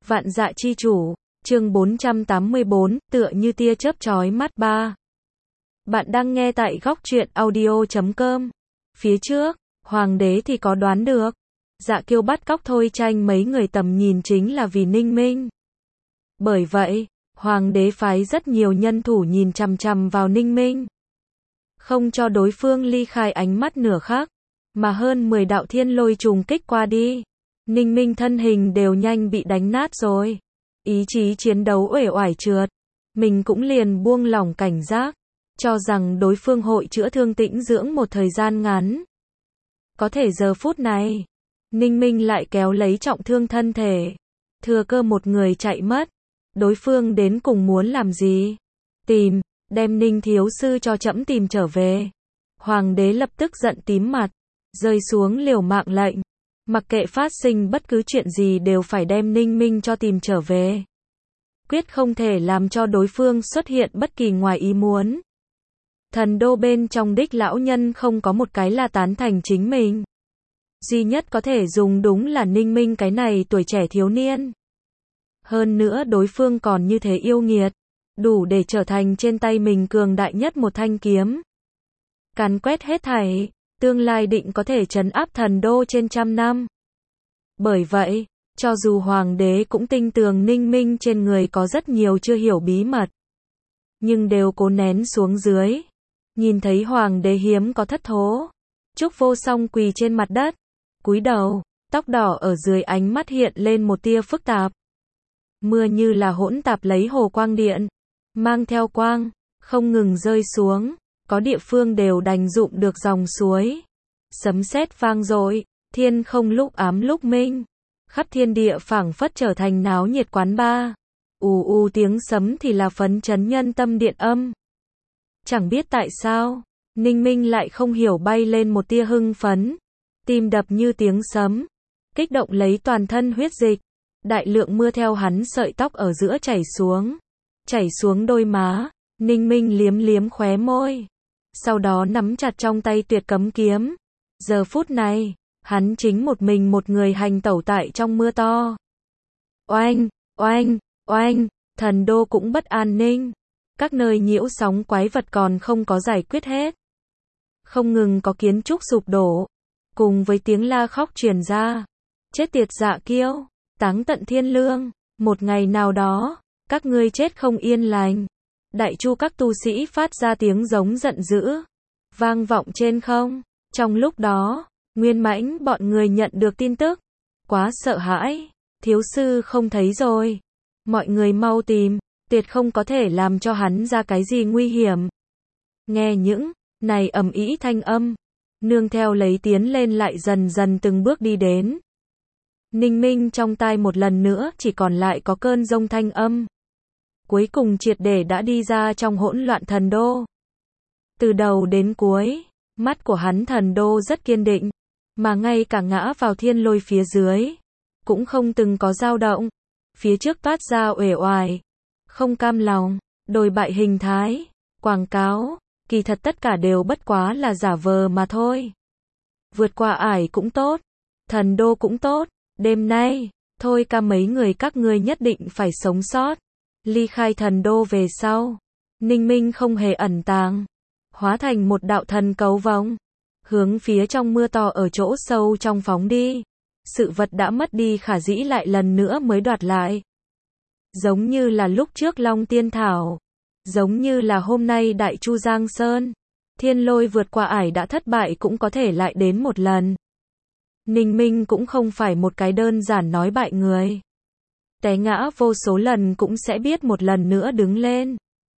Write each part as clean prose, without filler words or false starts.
Vạn dạ chi chủ, chương 484, tựa như tia chớp chói mắt 3. Bạn đang nghe tại góc truyện audio.com. Phía trước, hoàng đế thì có đoán được. Dạ Kiêu bắt cóc Thôi Tranh mấy người tầm nhìn chính là vì Ninh Minh. Bởi vậy, hoàng đế phái rất nhiều nhân thủ nhìn chằm chằm vào Ninh Minh. Không cho đối phương ly khai ánh mắt nửa khắc, mà hơn 10 đạo thiên lôi trùng kích qua đi. Ninh Minh thân hình đều nhanh bị đánh nát rồi. Ý chí chiến đấu uể oải trượt. Mình cũng liền buông lỏng cảnh giác, cho rằng đối phương hội chữa thương tĩnh dưỡng một thời gian ngắn. Có thể giờ phút này, Ninh Minh lại kéo lấy trọng thương thân thể. Thừa cơ một người chạy mất. Đối phương đến cùng muốn làm gì? Đem Ninh thiếu sư cho trẫm tìm trở về. Hoàng đế lập tức giận tím mặt, rơi xuống liều mạng lệnh. Mặc kệ phát sinh bất cứ chuyện gì đều phải đem Ninh Minh cho tìm trở về. Quyết không thể làm cho đối phương xuất hiện bất kỳ ngoài ý muốn. Thần đô bên trong đích lão nhân không có một cái là tán thành chính mình. Duy nhất có thể dùng đúng là Ninh Minh cái này tuổi trẻ thiếu niên. Hơn nữa đối phương còn như thế yêu nghiệt, đủ để trở thành trên tay mình cường đại nhất một thanh kiếm. Càn quét hết thảy, tương lai định có thể trấn áp thần đô trên trăm năm. Bởi vậy, cho dù hoàng đế cũng tin tưởng Ninh Minh trên người có rất nhiều chưa hiểu bí mật, nhưng đều cố nén xuống dưới. Nhìn thấy hoàng đế hiếm có thất thố, Trúc Vô Song quỳ trên mặt đất, cúi đầu, tóc đỏ ở dưới ánh mắt hiện lên một tia phức tạp. Mưa như là hỗn tạp lấy hồ quang điện, mang theo quang, không ngừng rơi xuống, có địa phương đều đành dụng được dòng suối. Sấm sét vang dội, thiên không lúc ám lúc minh, khắp thiên địa phảng phất trở thành náo nhiệt quán bar. Ù ù tiếng sấm thì là phấn chấn nhân tâm điện âm. Chẳng biết tại sao, Ninh Minh lại không hiểu bay lên một tia hưng phấn, tim đập như tiếng sấm, kích động lấy toàn thân huyết dịch. Đại lượng mưa theo hắn sợi tóc ở giữa chảy xuống đôi má. Ninh Minh liếm liếm khóe môi, sau đó nắm chặt trong tay tuyệt cấm kiếm. Giờ phút này, hắn chính một mình một người hành tẩu tại trong mưa to. Oanh, oanh, oanh, thần đô cũng bất an ninh. Các nơi nhiễu sóng quái vật còn không có giải quyết hết. Không ngừng có kiến trúc sụp đổ, cùng với tiếng la khóc truyền ra. Chết tiệt Dạ Kiêu, táng tận thiên lương, một ngày nào đó, các ngươi chết không yên lành. Đại chu các tu sĩ phát ra tiếng giống giận dữ, vang vọng trên không. Trong lúc đó, Nguyên Mãnh bọn người nhận được tin tức, quá sợ hãi, thiếu sư không thấy rồi. Mọi người mau tìm, tuyệt không có thể làm cho hắn ra cái gì nguy hiểm. Nghe những này ầm ĩ thanh âm, nương theo lấy tiến lên lại dần dần từng bước đi đến. Ninh Minh trong tai một lần nữa chỉ còn lại có cơn giông thanh âm. Cuối cùng triệt để đã đi ra trong hỗn loạn thần đô. Từ đầu đến cuối, mắt của hắn thần đô rất kiên định, mà ngay cả ngã vào thiên lôi phía dưới, cũng không từng có dao động. Phía trước toát ra uể oải, không cam lòng, đồi bại hình thái, quảng cáo, kỳ thật tất cả đều bất quá là giả vờ mà thôi. Vượt qua ải cũng tốt, thần đô cũng tốt, đêm nay, thôi ca mấy người các ngươi nhất định phải sống sót. Ly khai thần đô về sau, Ninh Minh không hề ẩn tàng, hóa thành một đạo thần cầu vồng, hướng phía trong mưa to ở chỗ sâu trong phóng đi. Sự vật đã mất đi khả dĩ lại lần nữa mới đoạt lại. Giống như là lúc trước Long Tiên Thảo, giống như là hôm nay Đại Chu Giang Sơn, thiên lôi vượt qua ải đã thất bại cũng có thể lại đến một lần. Ninh Minh cũng không phải một cái đơn giản nói bại người. Té ngã vô số lần cũng sẽ biết một lần nữa đứng lên.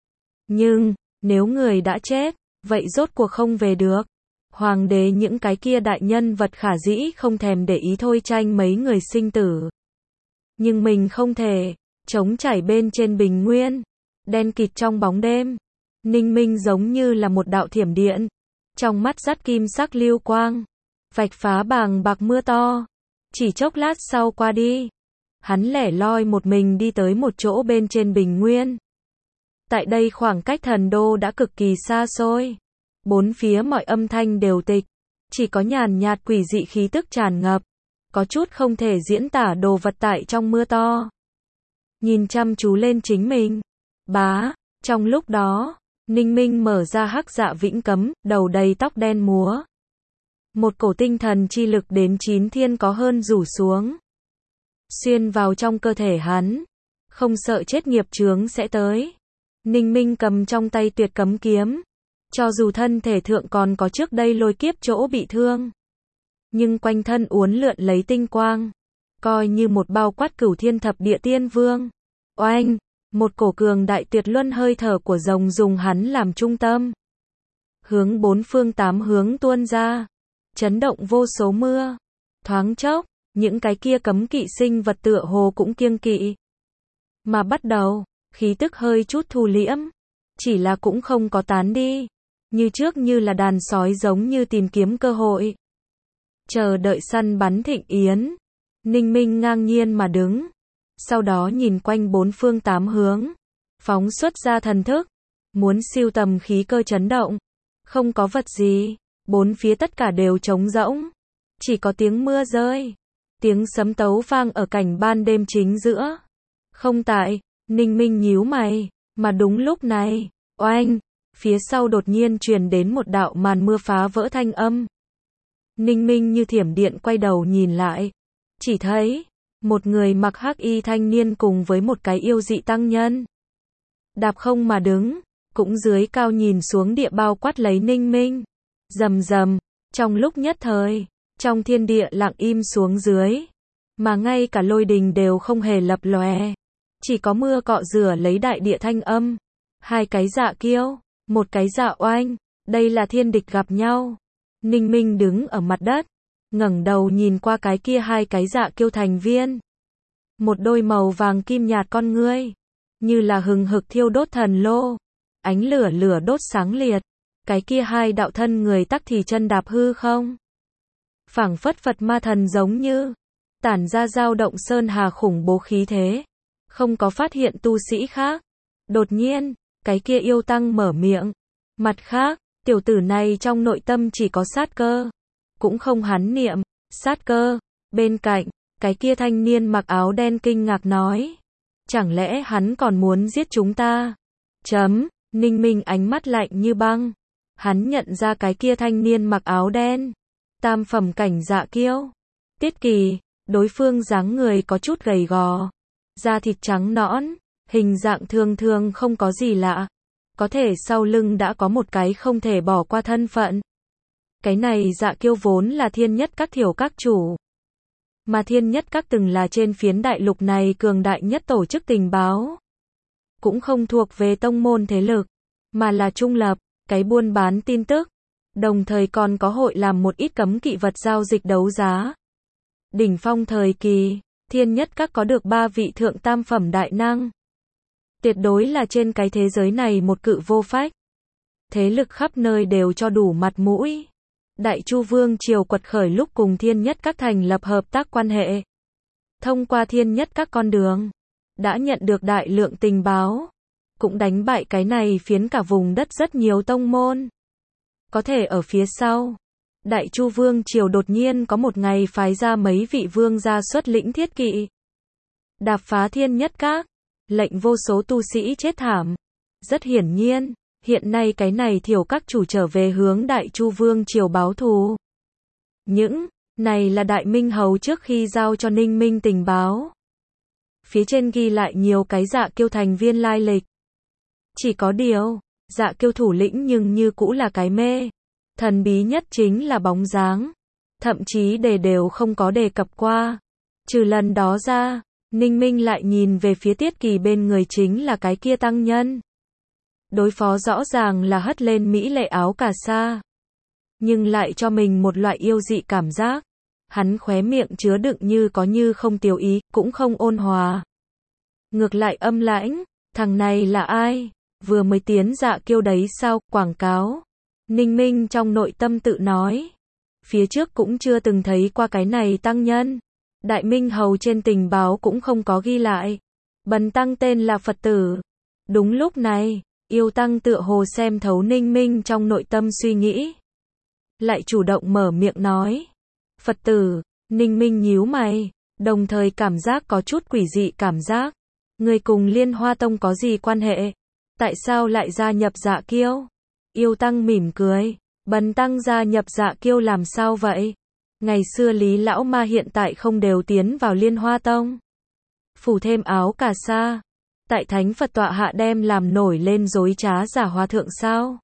Nhưng, nếu người đã chết, vậy rốt cuộc không về được. Hoàng đế những cái kia đại nhân vật khả dĩ không thèm để ý Thôi Tranh mấy người sinh tử. Nhưng mình không thể, trống trải bên trên bình nguyên, đen kịt trong bóng đêm. Ninh Minh giống như là một đạo thiểm điện, trong mắt dắt kim sắc lưu quang, vạch phá bàng bạc mưa to. Chỉ chốc lát sau qua đi, hắn lẻ loi một mình đi tới một chỗ bên trên bình nguyên. Tại đây khoảng cách thần đô đã cực kỳ xa xôi. Bốn phía mọi âm thanh đều tịch, chỉ có nhàn nhạt quỷ dị khí tức tràn ngập, có chút không thể diễn tả đồ vật tại trong mưa to. nhìn chăm chú lên chính mình. Bá, trong lúc đó, Ninh Minh mở ra hắc dạ vĩnh cấm, đầu đầy tóc đen múa. Một cổ tinh thần chi lực đến 9 thiên có hơn rủ xuống. Xuyên vào trong cơ thể hắn. Không sợ chết nghiệp chướng sẽ tới. Ninh Minh cầm trong tay tuyệt cấm kiếm. Cho dù thân thể thượng còn có trước đây lôi kiếp chỗ bị thương. Nhưng quanh thân uốn lượn lấy tinh quang. Coi như một bao quát cửu thiên thập địa tiên vương. Oanh! Một cổ cường đại tuyệt luân hơi thở của rồng dùng hắn làm trung tâm. Hướng bốn phương tám hướng tuôn ra. Chấn động vô số mưa. Thoáng chốc, những cái kia cấm kỵ sinh vật tựa hồ cũng kiêng kỵ. Mà bắt đầu, khí tức hơi chút thu liễm. Chỉ là cũng không có tán đi. Như trước như là đàn sói giống như tìm kiếm cơ hội. Chờ đợi săn bắn thịnh yến. Ninh Minh ngang nhiên mà đứng. Sau đó nhìn quanh bốn phương tám hướng. Phóng xuất ra thần thức. Muốn siêu tầm khí cơ chấn động. Không có vật gì. Bốn phía tất cả đều trống rỗng. Chỉ có tiếng mưa rơi. Tiếng sấm tấu vang ở cảnh ban đêm chính giữa. Không tại, Ninh Minh nhíu mày. Mà đúng lúc này, oanh, phía sau đột nhiên truyền đến một đạo màn mưa phá vỡ thanh âm. Ninh Minh như thiểm điện quay đầu nhìn lại. Chỉ thấy, một người mặc hắc y thanh niên cùng với một cái yêu dị tăng nhân. Đạp không mà đứng, cũng dưới cao nhìn xuống địa bao quát lấy Ninh Minh. Rầm rầm, trong lúc nhất thời, trong thiên địa lặng im xuống dưới. Mà ngay cả lôi đình đều không hề lập lòe. Chỉ có mưa cọ rửa lấy đại địa thanh âm. Hai cái dạ kiêu, một cái dạ oanh, đây là thiên địch gặp nhau. Ninh Minh đứng ở mặt đất, ngẩng đầu nhìn qua cái kia hai cái dạ kiêu thành viên. Một đôi màu vàng kim nhạt con ngươi, như là hừng hực thiêu đốt thần lô, ánh lửa lửa đốt sáng liệt. Cái kia hai đạo thân người tắc thì chân đạp hư không. Phảng phất Phật ma thần giống như, tản ra dao động sơn hà khủng bố khí thế. Không có phát hiện tu sĩ khác. Đột nhiên, cái kia yêu tăng mở miệng. Mặt khác, tiểu tử này trong nội tâm chỉ có sát cơ. Cũng không hắn niệm, sát cơ. Bên cạnh, cái kia thanh niên mặc áo đen kinh ngạc nói. Chẳng lẽ hắn còn muốn giết chúng ta? Ninh Minh ánh mắt lạnh như băng. Hắn nhận ra cái kia thanh niên mặc áo đen. Tam phẩm cảnh dạ kiêu. Tiết Kỳ, đối phương dáng người có chút gầy gò. Da thịt trắng nõn, hình dạng thường thường không có gì lạ. Có thể sau lưng đã có một cái không thể bỏ qua thân phận. Cái này dạ kiêu vốn là thiên nhất các thiểu các chủ. Mà thiên nhất các từng là trên phiến đại lục này cường đại nhất tổ chức tình báo. Cũng không thuộc về tông môn thế lực, mà là trung lập, cái buôn bán tin tức. Đồng thời còn có hội làm một ít cấm kỵ vật giao dịch đấu giá. Đỉnh phong thời kỳ, thiên nhất các có được 3 vị thượng tam phẩm đại năng. Tuyệt đối là trên cái thế giới này một cự vô phách. Thế lực khắp nơi đều cho đủ mặt mũi. Đại Chu Vương triều quật khởi lúc cùng thiên nhất các thành lập hợp tác quan hệ. Thông qua thiên nhất các con đường, đã nhận được đại lượng tình báo. Cũng đánh bại cái này phiến cả vùng đất rất nhiều tông môn. Có thể ở phía sau, Đại Chu Vương triều đột nhiên có một ngày phái ra mấy vị vương gia xuất lĩnh thiết kỵ. Đạp phá thiên nhất các, lệnh vô số tu sĩ chết thảm. Rất hiển nhiên, hiện nay cái này thiểu các chủ trở về hướng Đại Chu Vương triều báo thù. Những này là Đại Minh Hầu trước khi giao cho Ninh Minh tình báo. Phía trên ghi lại nhiều cái dạ kiêu thành viên lai lịch. Chỉ có điều, dạ kiêu thủ lĩnh nhưng như cũ là cái mê. Thần bí nhất chính là bóng dáng. Thậm chí đều không có đề cập qua. Trừ lần đó ra, Ninh Minh lại nhìn về phía Tiết Kỳ bên người chính là cái kia tăng nhân. Đối phó rõ ràng là hất lên mỹ lệ áo cà sa. Nhưng lại cho mình một loại yêu dị cảm giác. Hắn khóe miệng chứa đựng như có như không tiểu ý, cũng không ôn hòa. Ngược lại âm lãnh, thằng này là ai? Vừa mới tiến dạ kiêu đấy sao? Quảng cáo. Ninh Minh trong nội tâm tự nói. Phía trước cũng chưa từng thấy qua cái này tăng nhân. Đại Minh Hầu trên tình báo cũng không có ghi lại. Bần tăng tên là Phật tử. Đúng lúc này, yêu tăng tựa hồ xem thấu Ninh Minh trong nội tâm suy nghĩ. Lại chủ động mở miệng nói. Phật tử, Ninh Minh nhíu mày, đồng thời cảm giác có chút quỷ dị cảm giác. Người cùng Liên Hoa Tông có gì quan hệ? Tại sao lại gia nhập Dạ Kiêu? Yêu Tăng mỉm cười. Bần Tăng gia nhập Dạ Kiêu làm sao vậy? Ngày xưa Lý Lão Ma hiện tại không đều tiến vào Liên Hoa Tông. Phủ thêm áo cà sa. Tại Thánh Phật tọa hạ đem làm nổi lên dối trá giả hòa thượng sao?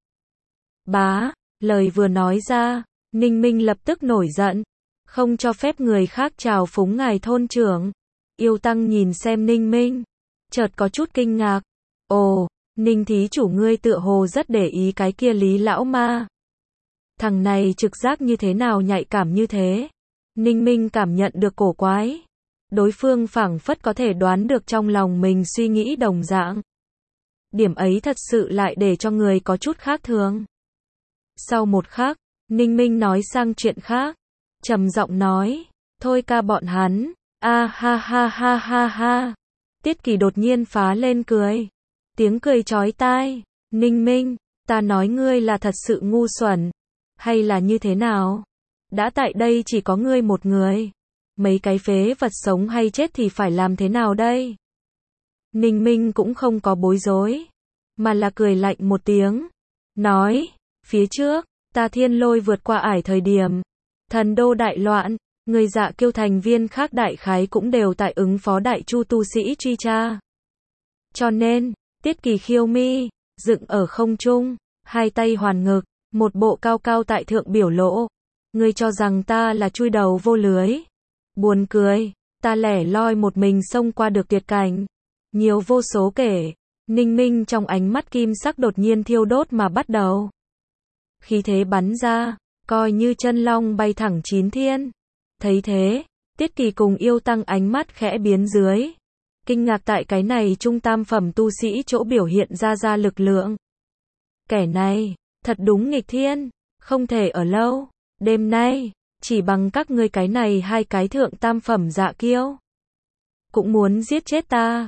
Bá, lời vừa nói ra, Ninh Minh lập tức nổi giận. Không cho phép người khác chào phúng ngài thôn trưởng. Yêu Tăng nhìn xem Ninh Minh. Chợt có chút kinh ngạc. Ồ, Ninh thí chủ ngươi tựa hồ rất để ý cái kia Lý Lão Ma. Thằng này trực giác như thế nào nhạy cảm như thế? Ninh Minh cảm nhận được cổ quái. Đối phương phảng phất có thể đoán được trong lòng mình suy nghĩ đồng dạng. Điểm ấy thật sự lại để cho người có chút khác thường. Sau một khắc, Ninh Minh nói sang chuyện khác. Trầm giọng nói, thôi ca bọn hắn, a ha ha ha ha ha. Tiết Kỳ đột nhiên phá lên cười. Tiếng cười chói tai. Ninh Minh, ta nói ngươi là thật sự ngu xuẩn. Hay là như thế nào? Đã tại đây chỉ có ngươi một người. Mấy cái phế vật sống hay chết thì phải làm thế nào đây? Ninh Minh cũng không có bối rối. Mà là cười lạnh một tiếng. Nói, phía trước, ta Thiên Lôi vượt qua ải thời điểm. Thần đô đại loạn, người Dạ Kiêu thành viên khác đại khái cũng đều tại ứng phó đại chu tu sĩ truy tra. Cho nên, Tiết Kỳ khiêu mi, dựng ở không trung, hai tay hoàn ngực, một bộ cao cao tại thượng biểu lộ. Ngươi cho rằng ta là chui đầu vô lưới. Buồn cười, ta lẻ loi một mình xông qua được tuyệt cảnh. Nhiều vô số kể. Ninh Minh trong ánh mắt kim sắc đột nhiên thiêu đốt mà bắt đầu. Khí thế bắn ra, coi như chân long bay thẳng chín thiên. Thấy thế, Tiết Kỳ cùng Yêu Tăng ánh mắt khẽ biến dưới. Kinh ngạc tại cái này trung tam phẩm tu sĩ chỗ biểu hiện ra lực lượng. Kẻ này, thật đúng nghịch thiên, không thể ở lâu. Đêm nay, chỉ bằng các ngươi cái này hai cái thượng tam phẩm Dạ Kiêu. Cũng muốn giết chết ta.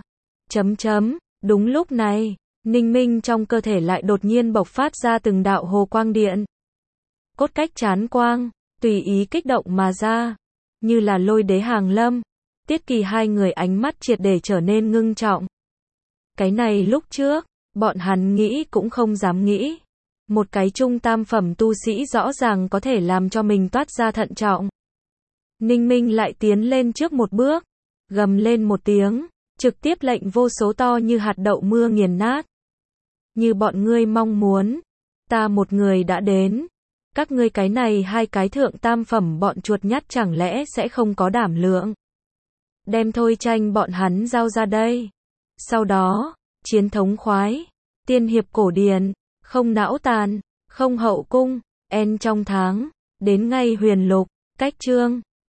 Đúng lúc này, Ninh Minh trong cơ thể lại đột nhiên bộc phát ra từng đạo hồ quang điện. Cốt cách chán quang, tùy ý kích động mà ra. Như là Lôi Đế hàng lâm. Tiết Kỳ hai người ánh mắt triệt để trở nên ngưng trọng. Cái này lúc trước, bọn hắn nghĩ cũng không dám nghĩ. Một cái trung tam phẩm tu sĩ rõ ràng có thể làm cho mình toát ra thận trọng. Ninh Minh lại tiến lên trước một bước, gầm lên một tiếng, trực tiếp lệnh vô số to như hạt đậu mưa nghiền nát. Như bọn ngươi mong muốn, ta một người đã đến. Các ngươi cái này hai cái thượng tam phẩm bọn chuột nhắt chẳng lẽ sẽ không có đảm lượng. Đem Thôi Tranh bọn hắn giao ra đây. Sau đó, chiến thống khoái, tiên hiệp cổ điển, không não tàn, không hậu cung, en trong tháng, đến ngay huyền lục, cách chương.